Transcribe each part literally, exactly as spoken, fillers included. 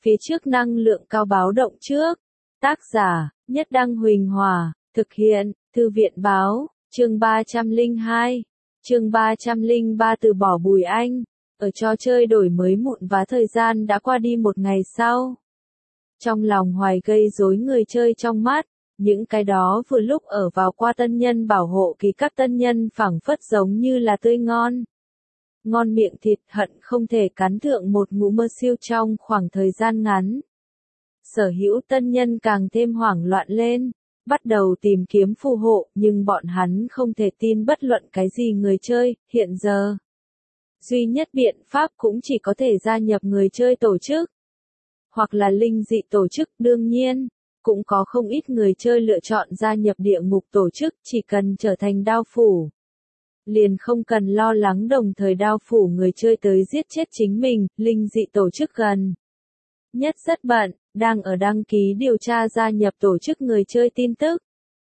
Phía trước năng lượng cao báo động trước. Tác giả, Nhất Đăng Huỳnh Hòa, thực hiện, Thư viện báo, chương ba trăm lẻ hai, chương ba trăm lẻ ba từ bỏ Bùi Anh. Ở trò chơi đổi mới mụn và thời gian đã qua đi một ngày sau. Trong lòng hoài gây rối người chơi trong mắt, những cái đó vừa lúc ở vào qua tân nhân bảo hộ kỳ các tân nhân phảng phất giống như là tươi ngon. Ngon miệng thịt hận không thể cắn thượng một ngụm mơ siêu trong khoảng thời gian ngắn. Sở hữu tân nhân càng thêm hoảng loạn lên, bắt đầu tìm kiếm phù hộ, nhưng bọn hắn không thể tin bất luận cái gì người chơi, hiện giờ. Duy nhất biện pháp cũng chỉ có thể gia nhập người chơi tổ chức, hoặc là linh dị tổ chức. Đương nhiên, cũng có không ít người chơi lựa chọn gia nhập địa ngục tổ chức, chỉ cần trở thành đao phủ. Liền không cần lo lắng đồng thời đao phủ người chơi tới giết chết chính mình. Linh dị tổ chức gần nhất rất bận, đang ở đăng ký điều tra gia nhập tổ chức người chơi tin tức.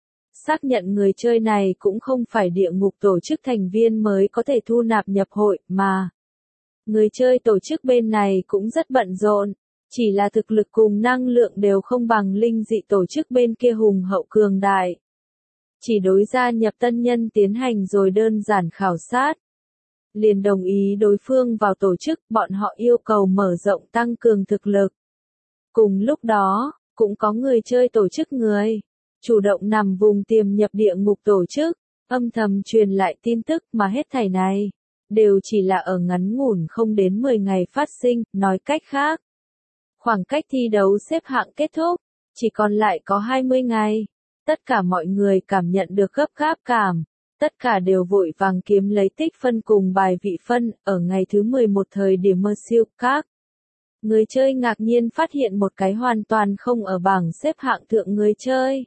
Xác nhận người chơi này cũng không phải địa ngục tổ chức thành viên mới có thể thu nạp nhập hội, mà người chơi tổ chức bên này cũng rất bận rộn, chỉ là thực lực cùng năng lượng đều không bằng linh dị tổ chức bên kia hùng hậu cường đại. Chỉ đối gia nhập tân nhân tiến hành rồi đơn giản khảo sát, liền đồng ý đối phương vào tổ chức. Bọn họ yêu cầu mở rộng tăng cường thực lực. Cùng lúc đó, cũng có người chơi tổ chức người chủ động nằm vùng tiềm nhập địa ngục tổ chức, âm thầm truyền lại tin tức, mà hết thảy này đều chỉ là ở ngắn ngủn không đến mười ngày phát sinh. Nói cách khác, khoảng cách thi đấu xếp hạng kết thúc chỉ còn lại có hai mươi ngày. Tất cả mọi người cảm nhận được gấp gáp cảm, tất cả đều vội vàng kiếm lấy tích phân cùng bài vị phân. Ở ngày thứ mười một thời điểm mơ siêu, các người chơi ngạc nhiên phát hiện một cái hoàn toàn không ở bảng xếp hạng thượng người chơi.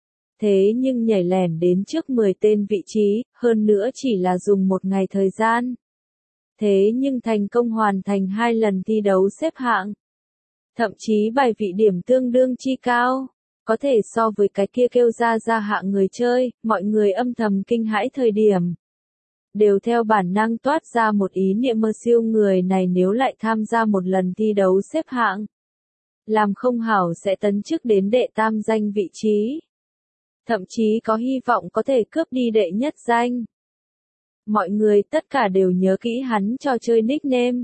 Thế nhưng nhảy lẻn đến trước mười tên vị trí, hơn nữa chỉ là dùng một ngày thời gian. Thế nhưng thành công hoàn thành hai lần thi đấu xếp hạng. Thậm chí bài vị điểm tương đương chi cao, có thể so với cái kia kêu ra ra hạng người chơi. Mọi người âm thầm kinh hãi thời điểm, đều theo bản năng toát ra một ý niệm mơ siêu người này nếu lại tham gia một lần thi đấu xếp hạng, làm không hảo sẽ tấn chức đến đệ tam danh vị trí. Thậm chí có hy vọng có thể cướp đi đệ nhất danh. Mọi người tất cả đều nhớ kỹ hắn trò chơi nickname.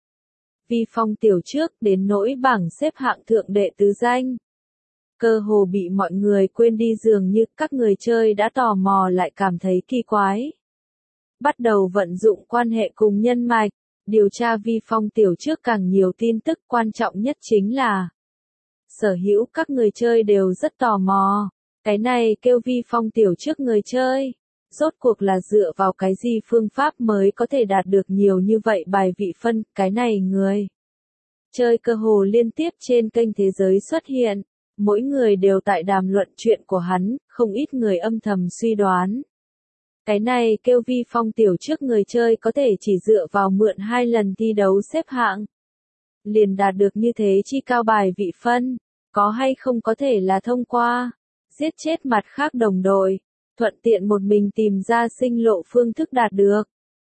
Vi Phong tiểu trước đến nỗi bảng xếp hạng thượng đệ tứ danh. Cơ hồ bị mọi người quên đi, dường như các người chơi đã tò mò lại cảm thấy kỳ quái. Bắt đầu vận dụng quan hệ cùng nhân mạch, điều tra Vi Phong tiểu trước càng nhiều tin tức. Quan trọng nhất chính là sở hữu các người chơi đều rất tò mò. Cái này kêu Vi Phong tiểu trước người chơi, rốt cuộc là dựa vào cái gì phương pháp mới có thể đạt được nhiều như vậy bài vị phân. Cái này người chơi cơ hồ liên tiếp trên kênh thế giới xuất hiện, mỗi người đều tại đàm luận chuyện của hắn, không ít người âm thầm suy đoán. Cái này kêu Vi Phong tiểu trước người chơi có thể chỉ dựa vào mượn hai lần thi đấu xếp hạng, liền đạt được như thế chi cao bài vị phân, có hay không có thể là thông qua giết chết mặt khác đồng đội, thuận tiện một mình tìm ra sinh lộ phương thức đạt được.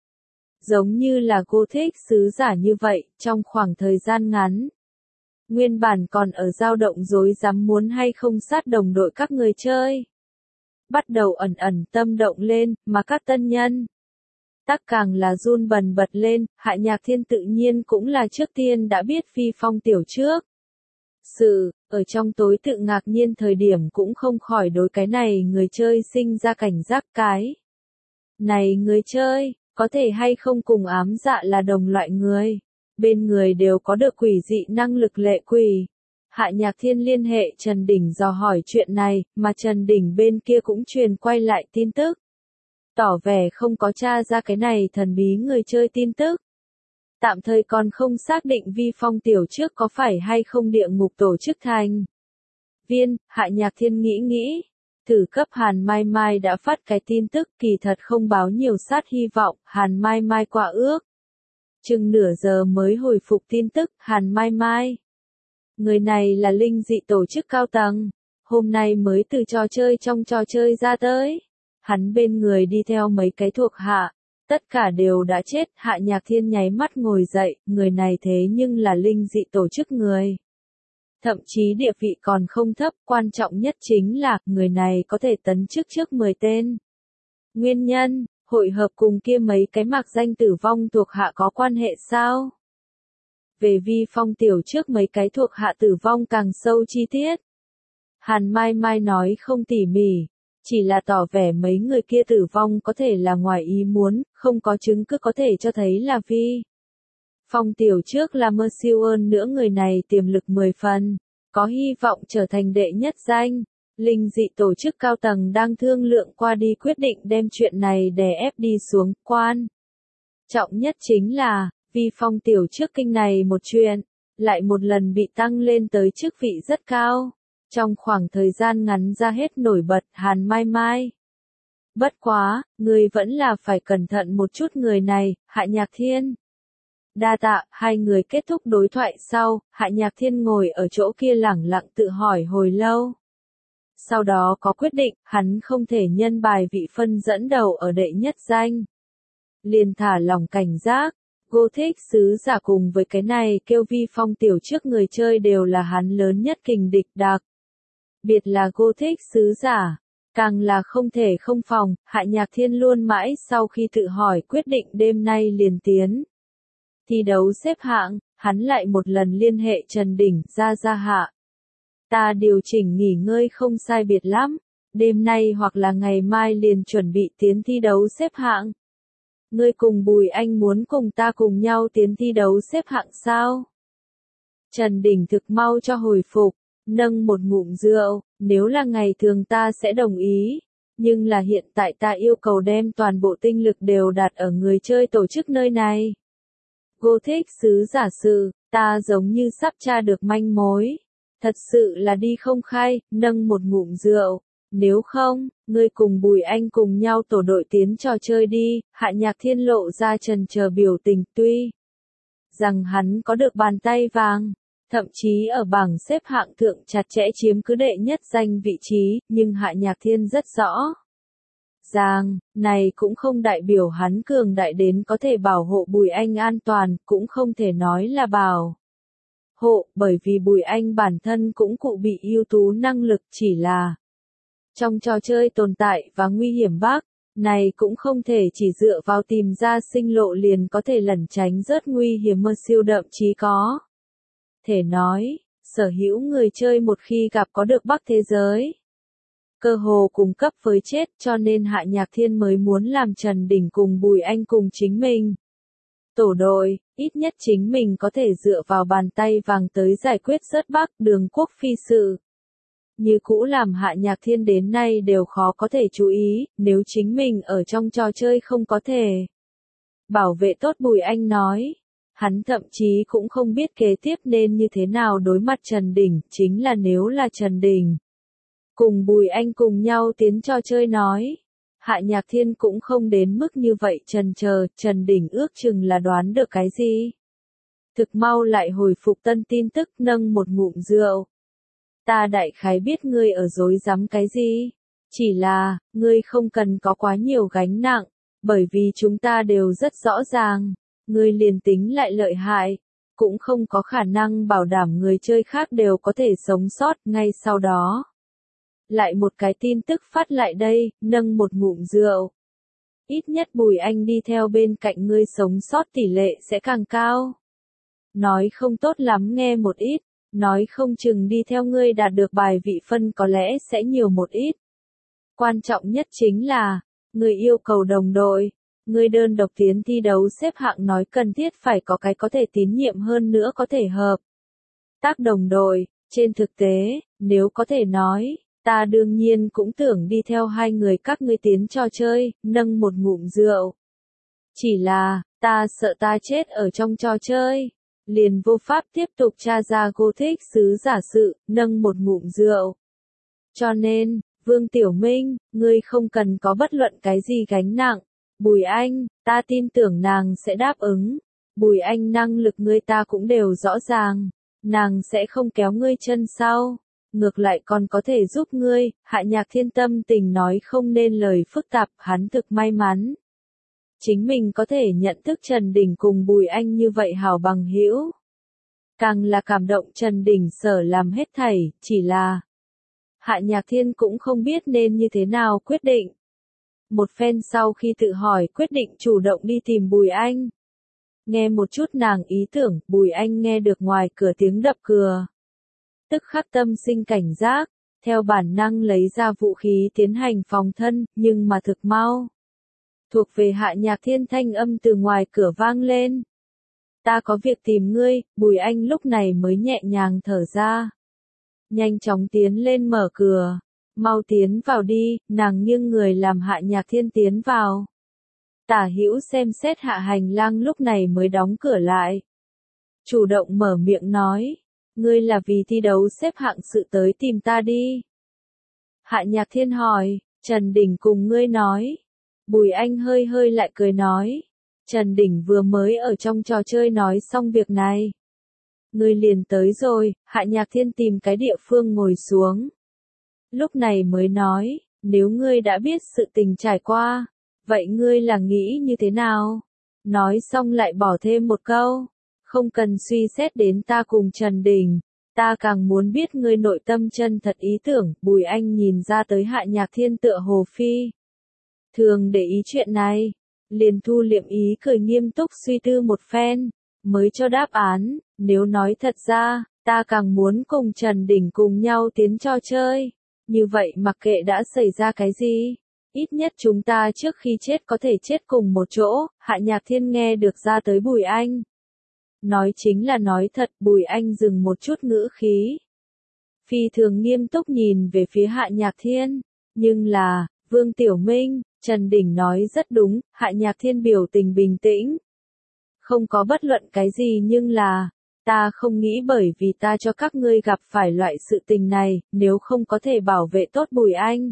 Giống như là Gothic sứ giả như vậy, trong khoảng thời gian ngắn, nguyên bản còn ở dao động rối rắm muốn hay không sát đồng đội các người chơi, bắt đầu ẩn ẩn tâm động lên, mà các tân nhân tắc càng là run bần bật lên. Hạ Nhạc Thiên tự nhiên cũng là trước tiên đã biết Vi Phong tiểu trước sự, ở trong tối tự ngạc nhiên thời điểm cũng không khỏi đối cái này người chơi sinh ra cảnh giác. Cái này người chơi, có thể hay không cùng ám dạ là đồng loại người, bên người đều có được quỷ dị năng lực lệ quỷ. Hạ Nhạc Thiên liên hệ Trần Đỉnh dò hỏi chuyện này, mà Trần Đỉnh bên kia cũng truyền quay lại tin tức, tỏ vẻ không có tra ra cái này thần bí người chơi tin tức. Tạm thời còn không xác định Vi Phong tiểu trước có phải hay không địa ngục tổ chức thành viên. Hạ Nhạc Thiên nghĩ nghĩ, thử cấp Hàn Mai Mai đã phát cái tin tức, kỳ thật không báo nhiều sát hy vọng. Hàn Mai Mai qua ước chừng nửa giờ mới hồi phục tin tức. Hàn Mai Mai, người này là linh dị tổ chức cao tầng, hôm nay mới từ trò chơi trong trò chơi ra tới. Hắn bên người đi theo mấy cái thuộc hạ, tất cả đều đã chết. Hạ Nhạc Thiên nháy mắt ngồi dậy, người này thế nhưng là linh dị tổ chức người thậm chí địa vị còn không thấp, quan trọng nhất chính là, người này có thể tấn chức trước mười tên. Nguyên nhân, hội hợp cùng kia mấy cái mạc danh tử vong thuộc hạ có quan hệ sao? Về Vi Phong tiểu trước mấy cái thuộc hạ tử vong càng sâu chi tiết. Hàn Mai Mai nói không tỉ mỉ, chỉ là tỏ vẻ mấy người kia tử vong có thể là ngoài ý muốn, không có chứng cứ có thể cho thấy là Vi Phong tiểu trước là mơ siêu ơn nữa, người này tiềm lực mười phần, có hy vọng trở thành đệ nhất danh. Linh dị tổ chức cao tầng đang thương lượng qua đi quyết định đem chuyện này đè ép đi xuống, quan trọng nhất chính là, Vi Phong tiểu trước kinh này một chuyện, lại một lần bị tăng lên tới chức vị rất cao. Trong khoảng thời gian ngắn ra hết nổi bật, Hàn Mai Mai. Bất quá, người vẫn là phải cẩn thận một chút người này, Hạ Nhạc Thiên. Đa tạ, hai người kết thúc đối thoại sau, Hạ Nhạc Thiên ngồi ở chỗ kia lẳng lặng tự hỏi hồi lâu. Sau đó có quyết định, hắn không thể nhân bài vị phân dẫn đầu ở đệ nhất danh. Liền thả lòng cảnh giác, Gothic sứ giả cùng với cái này kêu Vi Phong tiểu trước người chơi đều là hắn lớn nhất kình địch đặc. Biệt là Gothic sứ giả, càng là không thể không phòng, Hạ Nhạc Thiên luôn mãi sau khi tự hỏi quyết định đêm nay liền tiến. Thi đấu xếp hạng, hắn lại một lần liên hệ Trần Đình ra ra hạ. Ta điều chỉnh nghỉ ngơi không sai biệt lắm, đêm nay hoặc là ngày mai liền chuẩn bị tiến thi đấu xếp hạng. Ngươi cùng Bùi Anh muốn cùng ta cùng nhau tiến thi đấu xếp hạng sao? Trần Đình thực mau cho hồi phục, nâng một ngụm rượu, nếu là ngày thường ta sẽ đồng ý, nhưng là hiện tại ta yêu cầu đem toàn bộ tinh lực đều đặt ở người chơi tổ chức nơi này. Gothic sứ giả sự, ta giống như sắp tra được manh mối. Thật sự là đi không khai, nâng một ngụm rượu. Nếu không, ngươi cùng Bùi Anh cùng nhau tổ đội tiến trò chơi đi, Hạ Nhạc Thiên lộ ra trần chờ biểu tình, tuy rằng hắn có được bàn tay vàng, thậm chí ở bảng xếp hạng thượng chặt chẽ chiếm cứ đệ nhất danh vị trí, nhưng Hạ Nhạc Thiên rất rõ ràng, này cũng không đại biểu hắn cường đại đến có thể bảo hộ Bùi Anh an toàn, cũng không thể nói là bảo hộ, bởi vì Bùi Anh bản thân cũng cụ bị ưu tú năng lực, chỉ là trong trò chơi tồn tại và nguy hiểm bác, này cũng không thể chỉ dựa vào tìm ra sinh lộ liền có thể lẩn tránh rớt nguy hiểm mơ siêu đậm chí có. Thể nói, sở hữu người chơi một khi gặp có được bắc thế giới, cơ hồ cùng cấp với chết, cho nên Hạ Nhạc Thiên mới muốn làm Trần Đình cùng Bùi Anh cùng chính mình tổ đội, ít nhất chính mình có thể dựa vào bàn tay vàng tới giải quyết rớt bắc Đường Quốc phi sự. Như cũ làm Hạ Nhạc Thiên đến nay đều khó có thể chú ý, nếu chính mình ở trong trò chơi không có thể bảo vệ tốt Bùi Anh nói. Hắn thậm chí cũng không biết kế tiếp nên như thế nào đối mặt Trần Đình, chính là nếu là Trần Đình cùng Bùi Anh cùng nhau tiến trò chơi nói. Hạ Nhạc Thiên cũng không đến mức như vậy trần chờ, Trần Đình ước chừng là đoán được cái gì. Thực mau lại hồi phục tân tin tức, nâng một ngụm rượu. Ta đại khái biết ngươi ở dối rắm cái gì, chỉ là, ngươi không cần có quá nhiều gánh nặng, bởi vì chúng ta đều rất rõ ràng, ngươi liền tính lại lợi hại, cũng không có khả năng bảo đảm người chơi khác đều có thể sống sót. Ngay sau đó, lại một cái tin tức phát lại đây, nâng một ngụm rượu. Ít nhất Bùi Anh đi theo bên cạnh ngươi sống sót tỷ lệ sẽ càng cao. Nói không tốt lắm nghe một ít, nói không chừng đi theo ngươi đạt được bài vị phân có lẽ sẽ nhiều một ít. Quan trọng nhất chính là, ngươi yêu cầu đồng đội, ngươi đơn độc tiến thi đấu xếp hạng nói cần thiết phải có cái có thể tín nhiệm hơn nữa có thể hợp tác đồng đội. Trên thực tế, nếu có thể nói, ta đương nhiên cũng tưởng đi theo hai người các ngươi tiến trò chơi, nâng một ngụm rượu. Chỉ là, ta sợ ta chết ở trong trò chơi. Liền vô pháp tiếp tục tra ra Gothic sứ giả sự, nâng một ngụm rượu. Cho nên, Vương Tiểu Minh, ngươi không cần có bất luận cái gì gánh nặng. Bùi Anh, ta tin tưởng nàng sẽ đáp ứng. Bùi Anh năng lực ngươi ta cũng đều rõ ràng. Nàng sẽ không kéo ngươi chân sau. Ngược lại còn có thể giúp ngươi. Hạ Nhạc Thiên tâm tình nói không nên lời phức tạp, hắn thực may mắn. Chính mình có thể nhận thức Trần Đình cùng Bùi Anh như vậy hảo bằng hữu. càng là cảm động Trần Đình Sở làm hết thảy, chỉ là Hạ Nhạc Thiên cũng không biết nên như thế nào quyết định. Một phen sau khi tự hỏi quyết định chủ động đi tìm Bùi Anh. Nghe một chút nàng ý tưởng, Bùi Anh nghe được ngoài cửa tiếng đập cửa. Tức khắc tâm sinh cảnh giác, theo bản năng lấy ra vũ khí tiến hành phòng thân, nhưng mà thực mau. Thuộc về Hạ Nhạc Thiên thanh âm từ ngoài cửa vang lên. Ta có việc tìm ngươi, Bùi Anh lúc này mới nhẹ nhàng thở ra. Nhanh chóng tiến lên mở cửa. Mau tiến vào đi, nàng nghiêng người làm Hạ Nhạc Thiên tiến vào. Tả hữu xem xét hạ hành lang lúc này mới đóng cửa lại. Chủ động mở miệng nói, ngươi là vì thi đấu xếp hạng sự tới tìm ta đi. Hạ Nhạc Thiên hỏi, Trần Đình cùng ngươi nói. Bùi Anh hơi hơi lại cười nói, Trần Đình vừa mới ở trong trò chơi nói xong việc này. Ngươi liền tới rồi, Hạ Nhạc Thiên tìm cái địa phương ngồi xuống. Lúc này mới nói, nếu ngươi đã biết sự tình trải qua, vậy ngươi là nghĩ như thế nào? Nói xong lại bỏ thêm một câu, không cần suy xét đến ta cùng Trần Đình, ta càng muốn biết ngươi nội tâm chân thật ý tưởng. Bùi Anh nhìn ra tới Hạ Nhạc Thiên tựa hồ phi thường để ý chuyện này, liền thu liệm ý cười nghiêm túc suy tư một phen, mới cho đáp án, nếu nói thật ra, ta càng muốn cùng Trần Đình cùng nhau tiến trò chơi. Như vậy mặc kệ đã xảy ra cái gì, ít nhất chúng ta trước khi chết có thể chết cùng một chỗ. Hạ Nhạc Thiên nghe được ra tới Bùi Anh. Nói chính là nói thật. Bùi Anh dừng một chút ngữ khí. Phi thường nghiêm túc nhìn về phía Hạ Nhạc Thiên. Nhưng là, Vương Tiểu Minh, Trần Đình nói rất đúng. Hạ Nhạc Thiên biểu tình bình tĩnh. Không có bất luận cái gì nhưng là, ta không nghĩ bởi vì ta cho các ngươi gặp phải loại sự tình này, nếu không có thể bảo vệ tốt Bùi Anh.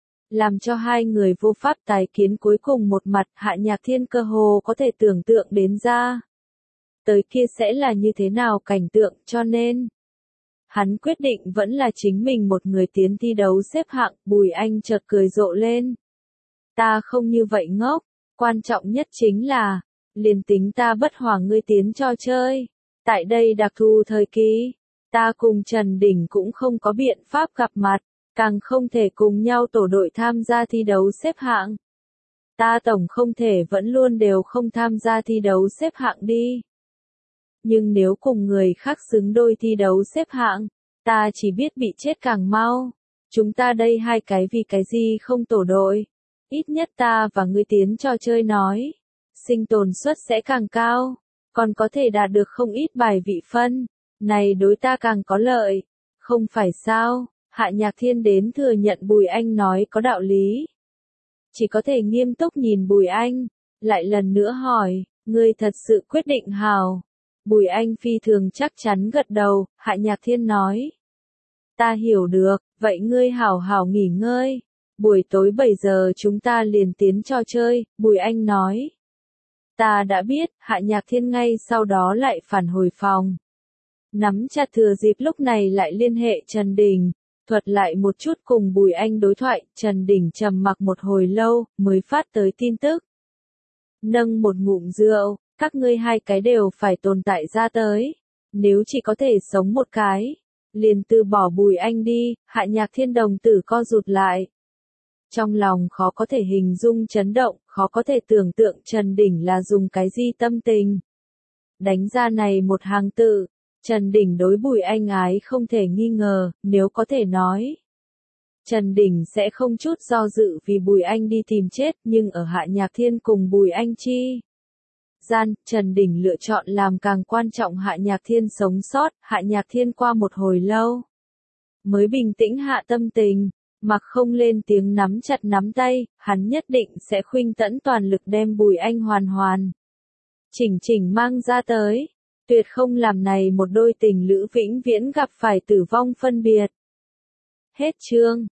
Làm cho hai người vô pháp tái kiến cuối cùng một mặt. Hạ Nhạc Thiên cơ hồ có thể tưởng tượng đến ra. Tới kia sẽ là như thế nào cảnh tượng, cho nên hắn quyết định vẫn là chính mình một người tiến thi đấu xếp hạng. Bùi Anh chợt cười rộ lên. Ta không như vậy ngốc, quan trọng nhất chính là, liền tính ta bất hòa ngươi tiến trò chơi. Tại đây đặc thù thời kỳ, ta cùng Trần Đình cũng không có biện pháp gặp mặt, càng không thể cùng nhau tổ đội tham gia thi đấu xếp hạng. Ta tổng không thể vẫn luôn đều không tham gia thi đấu xếp hạng đi. Nhưng nếu cùng người khác xứng đôi thi đấu xếp hạng, ta chỉ biết bị chết càng mau. Chúng ta đây hai cái vì cái gì không tổ đội. Ít nhất ta và ngươi tiến trò chơi nói, sinh tồn suất sẽ càng cao. Còn có thể đạt được không ít bài vị phân, này đối ta càng có lợi, không phải sao? Hạ Nhạc Thiên đến thừa nhận Bùi Anh nói có đạo lý. Chỉ có thể nghiêm túc nhìn Bùi Anh, lại lần nữa hỏi, ngươi thật sự quyết định hào. Bùi Anh phi thường chắc chắn gật đầu. Hạ Nhạc Thiên nói, ta hiểu được, vậy ngươi hảo hảo nghỉ ngơi. Buổi tối bảy giờ chúng ta liền tiến trò chơi. Bùi Anh nói. Ta đã biết. Hạ Nhạc Thiên ngay sau đó lại phản hồi phòng. Nắm chặt thừa dịp lúc này lại liên hệ Trần Đình, thuật lại một chút cùng Bùi Anh đối thoại. Trần Đình trầm mặc một hồi lâu, mới phát tới tin tức. Nâng một ngụm rượu, các ngươi hai cái đều phải tồn tại ra tới. Nếu chỉ có thể sống một cái, liền từ bỏ Bùi Anh đi. Hạ Nhạc Thiên đồng tử co rụt lại. Trong lòng khó có thể hình dung chấn động, khó có thể tưởng tượng Trần Đình là dùng cái gì tâm tình. Đánh ra này một hàng tự, Trần Đình đối Bùi Anh ái không thể nghi ngờ, nếu có thể nói. Trần Đình sẽ không chút do dự vì Bùi Anh đi tìm chết, nhưng ở Hạ Nhạc Thiên cùng Bùi Anh chi gian, Trần Đình lựa chọn làm càng quan trọng Hạ Nhạc Thiên sống sót. Hạ Nhạc Thiên qua một hồi lâu, mới bình tĩnh hạ tâm tình. Mặc không lên tiếng nắm chặt nắm tay, hắn nhất định sẽ khuynh tẫn toàn lực đem Bùi Anh hoàn hoàn chỉnh chỉnh mang ra tới, tuyệt không làm này một đôi tình lữ vĩnh viễn gặp phải tử vong phân biệt. Hết chương.